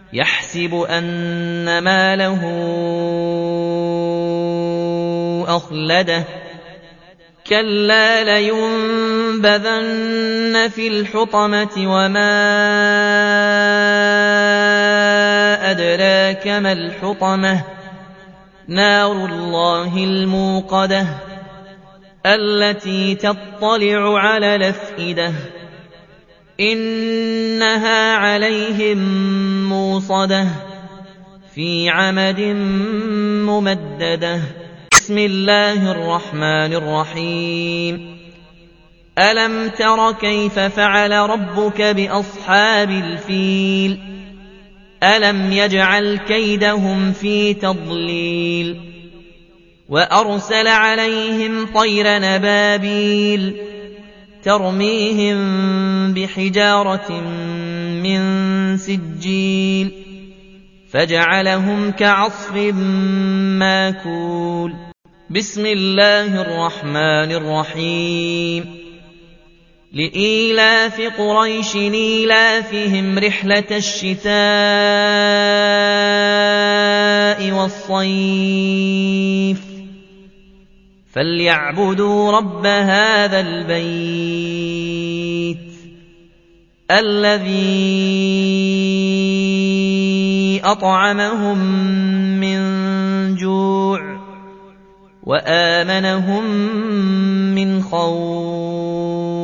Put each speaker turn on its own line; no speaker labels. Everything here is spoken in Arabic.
يحسب أن ماله أخلده كلا لينبذن في الحطمة وما أدراك ما الحطمة نار الله الموقدة التي تطلع على الأفئدة إنها عليهم موصدة في عمد ممددة بسم الله الرحمن الرحيم ألم تر كيف فعل ربك بأصحاب الفيل ألم يجعل كيدهم في تضليل وأرسل عليهم طير نبابيل ترميهم بحجارة من سجيل فجعلهم كعصف ماكول بسم الله الرحمن الرحيم لإيلاف قريش إيلافهم رحلة الشتاء والصيف فليعبدوا رب هذا البيت الذي أطعمهم من جوع وآمنهم من خوف